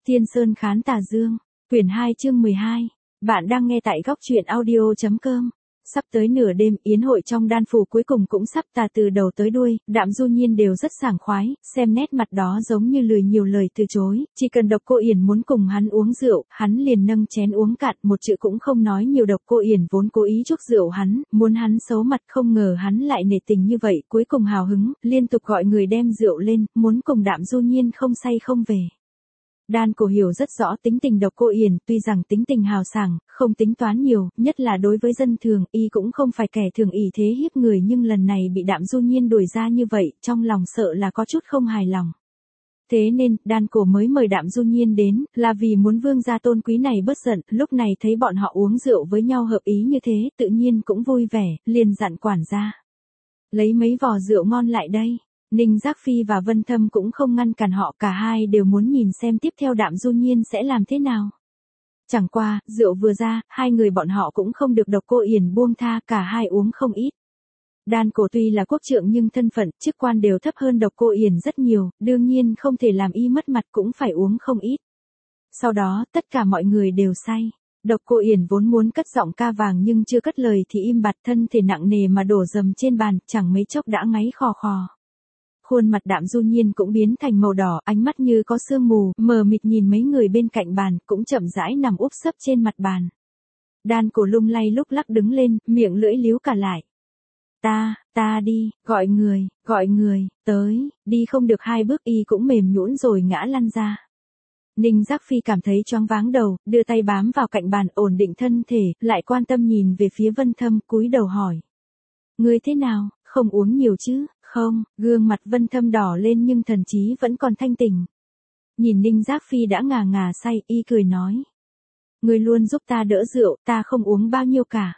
Thiên Sơn Khán Tà Dương, quyển 2 chương 12. Bạn đang nghe tại góc truyện audio.com. Sắp tới nửa đêm, yến hội trong đan phủ cuối cùng cũng sắp tà từ đầu tới đuôi, Đạm Du Nhiên đều rất sảng khoái, xem nét mặt đó giống như lười nhiều lời từ chối, chỉ cần Độc Cô Yển muốn cùng hắn uống rượu, hắn liền nâng chén uống cạn, một chữ cũng không nói nhiều. Độc Cô Yển vốn cố ý chuốc rượu hắn, muốn hắn xấu mặt, không ngờ hắn lại nể tình như vậy, cuối cùng hào hứng, liên tục gọi người đem rượu lên, muốn cùng Đạm Du Nhiên không say không về. Đan Cổ hiểu rất rõ tính tình Độc Cô Yển, tuy rằng tính tình hào sảng, không tính toán nhiều, nhất là đối với dân thường, y cũng không phải kẻ thường ỷ thế hiếp người, nhưng lần này bị Đạm Du Nhiên đuổi ra như vậy, trong lòng sợ là có chút không hài lòng. Thế nên, Đan Cổ mới mời Đạm Du Nhiên đến, là vì muốn vương gia tôn quý này bớt giận, lúc này thấy bọn họ uống rượu với nhau hợp ý như thế, tự nhiên cũng vui vẻ, liền dặn quản gia. Lấy mấy vò rượu ngon lại đây. Ninh Giác Phi và Vân Thâm cũng không ngăn cản họ, cả hai đều muốn nhìn xem tiếp theo Đạm Du Nhiên sẽ làm thế nào. Chẳng qua, rượu vừa ra, hai người bọn họ cũng không được Độc Cô Yển buông tha, cả hai uống không ít. Đan Cổ tuy là quốc trượng nhưng thân phận, chức quan đều thấp hơn Độc Cô Yển rất nhiều, đương nhiên không thể làm y mất mặt, cũng phải uống không ít. Sau đó, tất cả mọi người đều say. Độc Cô Yển vốn muốn cất giọng ca vàng nhưng chưa cất lời thì im bặt, thân thể nặng nề mà đổ dầm trên bàn, chẳng mấy chốc đã ngáy khò khò. Khuôn mặt Đạm Du Nhiên cũng biến thành màu đỏ, ánh mắt như có sương mù, mờ mịt nhìn mấy người bên cạnh bàn, cũng chậm rãi nằm úp sấp trên mặt bàn. Đan Cổ lung lay lúc lắc đứng lên, miệng lưỡi líu cả lại. Ta đi, gọi người, tới, đi không được hai bước y cũng mềm nhũn rồi ngã lăn ra. Ninh Giác Phi cảm thấy choáng váng đầu, đưa tay bám vào cạnh bàn ổn định thân thể, lại quan tâm nhìn về phía Vân Thâm, cúi đầu hỏi. Ngươi thế nào, không uống nhiều chứ? Không, gương mặt Vân Thâm đỏ lên nhưng thần trí vẫn còn thanh tỉnh. Nhìn Ninh Giác Phi đã ngà ngà say, y cười nói. Ngươi luôn giúp ta đỡ rượu, ta không uống bao nhiêu cả.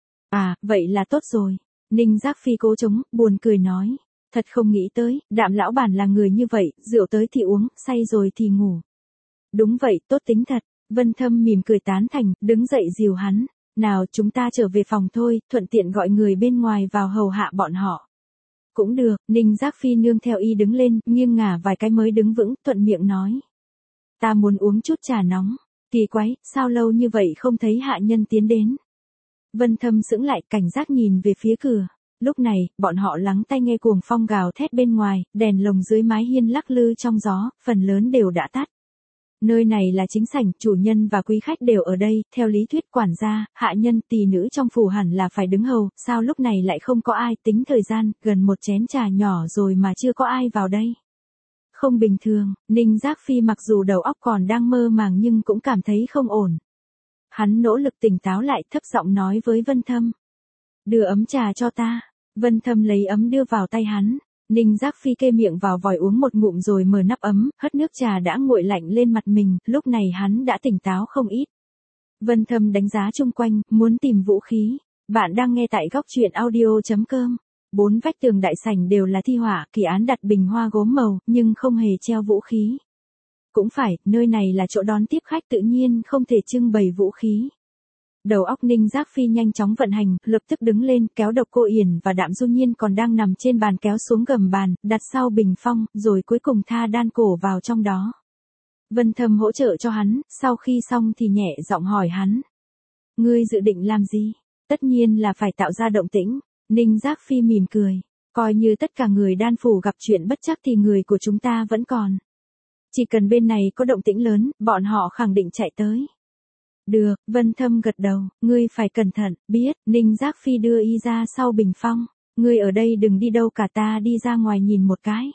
À, vậy là tốt rồi. Ninh Giác Phi cố chống, buồn cười nói. Thật không nghĩ tới, Đạm lão bản là người như vậy, rượu tới thì uống, say rồi thì ngủ. Đúng vậy, tốt tính thật. Vân Thâm mỉm cười tán thành, đứng dậy dìu hắn. Nào chúng ta trở về phòng thôi, thuận tiện gọi người bên ngoài vào hầu hạ bọn họ. Cũng được, Ninh Giác Phi nương theo y đứng lên, nghiêng ngả vài cái mới đứng vững, thuận miệng nói. Ta muốn uống chút trà nóng. Kỳ quái, sao lâu như vậy không thấy hạ nhân tiến đến. Vân Thâm sững lại, cảnh giác nhìn về phía cửa. Lúc này, bọn họ lắng tai nghe cuồng phong gào thét bên ngoài, đèn lồng dưới mái hiên lắc lư trong gió, phần lớn đều đã tắt. Nơi này là chính sảnh, chủ nhân và quý khách đều ở đây, theo lý thuyết quản gia, hạ nhân, tỳ nữ trong phủ hẳn là phải đứng hầu, sao lúc này lại không có ai, tính thời gian, gần một chén trà nhỏ rồi mà chưa có ai vào đây. Không bình thường, Ninh Giác Phi mặc dù đầu óc còn đang mơ màng nhưng cũng cảm thấy không ổn. Hắn nỗ lực tỉnh táo lại, thấp giọng nói với Vân Thâm. Đưa ấm trà cho ta. Vân Thâm lấy ấm đưa vào tay hắn. Ninh Giác Phi kê miệng vào vòi uống một ngụm rồi mở nắp ấm, hất nước trà đã nguội lạnh lên mặt mình, lúc này hắn đã tỉnh táo không ít. Vân Thâm đánh giá chung quanh, muốn tìm vũ khí. Bạn đang nghe tại góc truyện audio.com. Bốn vách tường đại sảnh đều là thi họa, kỳ án đặt bình hoa gốm màu, nhưng không hề treo vũ khí. Cũng phải, nơi này là chỗ đón tiếp khách tự nhiên không thể trưng bày vũ khí. Đầu óc Ninh Giác Phi nhanh chóng vận hành, lập tức đứng lên, kéo Độc Cô Yển và Đạm Du Nhiên còn đang nằm trên bàn kéo xuống gầm bàn, đặt sau bình phong, rồi cuối cùng tha Đan Cổ vào trong đó. Vân Thâm hỗ trợ cho hắn, sau khi xong thì nhẹ giọng hỏi hắn. Ngươi dự định làm gì? Tất nhiên là phải tạo ra động tĩnh. Ninh Giác Phi mỉm cười. Coi như tất cả người Đan phủ gặp chuyện bất trắc thì người của chúng ta vẫn còn. Chỉ cần bên này có động tĩnh lớn, bọn họ khẳng định chạy tới. Được, Vân Thâm gật đầu, ngươi phải cẩn thận, biết. Ninh Giác Phi đưa y ra sau bình phong. Ngươi ở đây đừng đi đâu cả, ta đi ra ngoài nhìn một cái.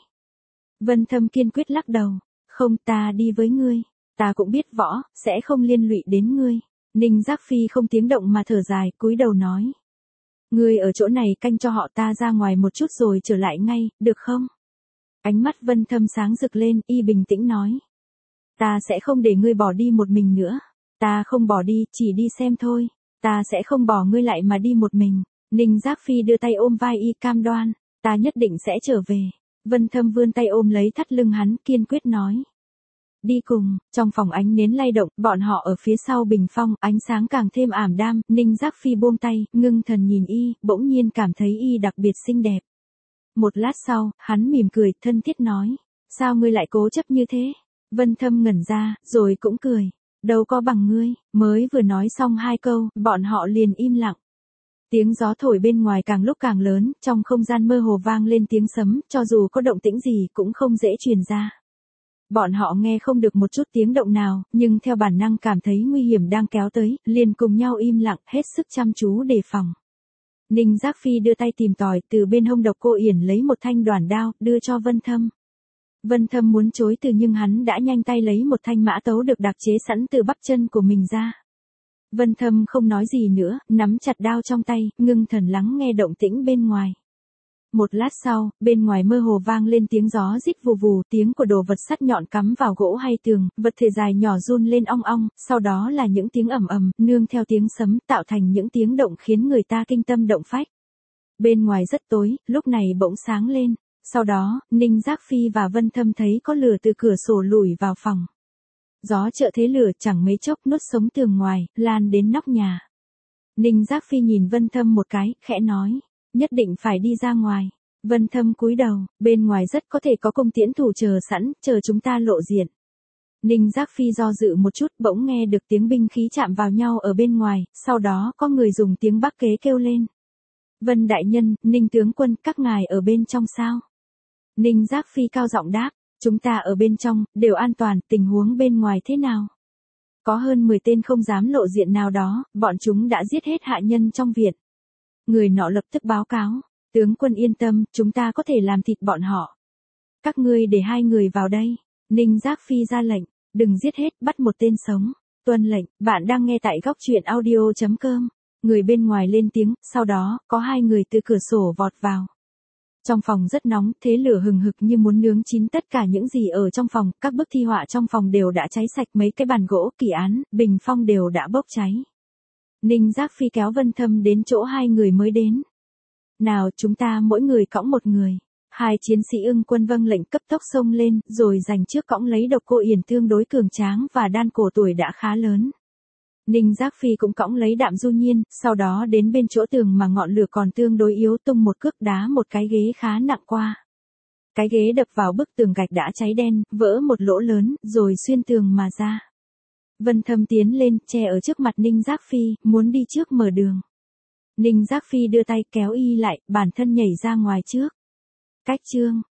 Vân Thâm kiên quyết lắc đầu. Không, ta đi với ngươi. Ta cũng biết võ, sẽ không liên lụy đến ngươi. Ninh Giác Phi không tiếng động mà thở dài, cúi đầu nói. Ngươi ở chỗ này canh cho họ, ta ra ngoài một chút rồi trở lại ngay, được không? Ánh mắt Vân Thâm sáng rực lên, y bình tĩnh nói. Ta sẽ không để ngươi bỏ đi một mình nữa. Ta không bỏ đi, chỉ đi xem thôi. Ta sẽ không bỏ ngươi lại mà đi một mình. Ninh Giác Phi đưa tay ôm vai y cam đoan. Ta nhất định sẽ trở về. Vân Thâm vươn tay ôm lấy thắt lưng hắn, kiên quyết nói. Đi cùng. Trong phòng ánh nến lay động, bọn họ ở phía sau bình phong, ánh sáng càng thêm ảm đạm. Ninh Giác Phi buông tay, ngưng thần nhìn y, bỗng nhiên cảm thấy y đặc biệt xinh đẹp. Một lát sau, hắn mỉm cười, thân thiết nói. Sao ngươi lại cố chấp như thế? Vân Thâm ngẩn ra, rồi cũng cười. Đâu có bằng ngươi, mới vừa nói xong 2 câu, bọn họ liền im lặng. Tiếng gió thổi bên ngoài càng lúc càng lớn, trong không gian mơ hồ vang lên tiếng sấm, cho dù có động tĩnh gì cũng không dễ truyền ra. Bọn họ nghe không được một chút tiếng động nào, nhưng theo bản năng cảm thấy nguy hiểm đang kéo tới, liền cùng nhau im lặng, hết sức chăm chú đề phòng. Ninh Giác Phi đưa tay tìm tòi, từ bên hông Độc Cô Yển lấy một thanh đoản đao, đưa cho Vân Thâm. Vân Thâm muốn chối từ nhưng hắn đã nhanh tay lấy một thanh mã tấu được đặc chế sẵn từ bắp chân của mình ra. Vân Thâm không nói gì nữa, nắm chặt đao trong tay, ngưng thần lắng nghe động tĩnh bên ngoài. Một lát sau, bên ngoài mơ hồ vang lên tiếng gió rít vù vù, tiếng của đồ vật sắt nhọn cắm vào gỗ hay tường, vật thể dài nhỏ run lên ong ong, sau đó là những tiếng ầm ầm, nương theo tiếng sấm, tạo thành những tiếng động khiến người ta kinh tâm động phách. Bên ngoài rất tối, lúc này bỗng sáng lên. Sau đó, Ninh Giác Phi và Vân Thâm thấy có lửa từ cửa sổ lùi vào phòng. Gió trợ thế lửa chẳng mấy chốc nuốt sống tường ngoài, lan đến nóc nhà. Ninh Giác Phi nhìn Vân Thâm một cái, khẽ nói, nhất định phải đi ra ngoài. Vân Thâm cúi đầu, bên ngoài rất có thể có cung tiễn thủ chờ sẵn, chờ chúng ta lộ diện. Ninh Giác Phi do dự một chút, bỗng nghe được tiếng binh khí chạm vào nhau ở bên ngoài, sau đó có người dùng tiếng Bắc kế kêu lên. Vân đại nhân, Ninh tướng quân, các ngài ở bên trong sao? Ninh Giác Phi cao giọng đáp, chúng ta ở bên trong, đều an toàn, tình huống bên ngoài thế nào? Có hơn 10 tên không dám lộ diện nào đó, bọn chúng đã giết hết hạ nhân trong viện. Người nọ lập tức báo cáo, tướng quân yên tâm, chúng ta có thể làm thịt bọn họ. Các ngươi để 2 người vào đây. Ninh Giác Phi ra lệnh, đừng giết hết, bắt một tên sống. Tuân lệnh, bạn đang nghe tại góc truyện audio.com. Người bên ngoài lên tiếng, sau đó, có 2 người từ cửa sổ vọt vào. Trong phòng rất nóng, thế lửa hừng hực như muốn nướng chín tất cả những gì ở trong phòng, các bức thi họa trong phòng đều đã cháy sạch, mấy cái bàn gỗ, kỳ án, bình phong đều đã bốc cháy. Ninh Giác Phi kéo Vân Thâm đến chỗ 2 người mới đến. Nào, chúng ta mỗi người cõng một người. 2 chiến sĩ Ưng quân vâng lệnh cấp tốc xông lên, rồi giành trước cõng lấy Độc Cô Yển tương đối cường tráng và đan cổ tuổi đã khá lớn. Ninh Giác Phi cũng cõng lấy Đạm Du Nhiên, sau đó đến bên chỗ tường mà ngọn lửa còn tương đối yếu, tung một cước đá một cái ghế khá nặng qua. Cái ghế đập vào bức tường gạch đã cháy đen, vỡ một lỗ lớn, rồi xuyên tường mà ra. Vân Thâm tiến lên, che ở trước mặt Ninh Giác Phi, muốn đi trước mở đường. Ninh Giác Phi đưa tay kéo y lại, bản thân nhảy ra ngoài trước. Cách chương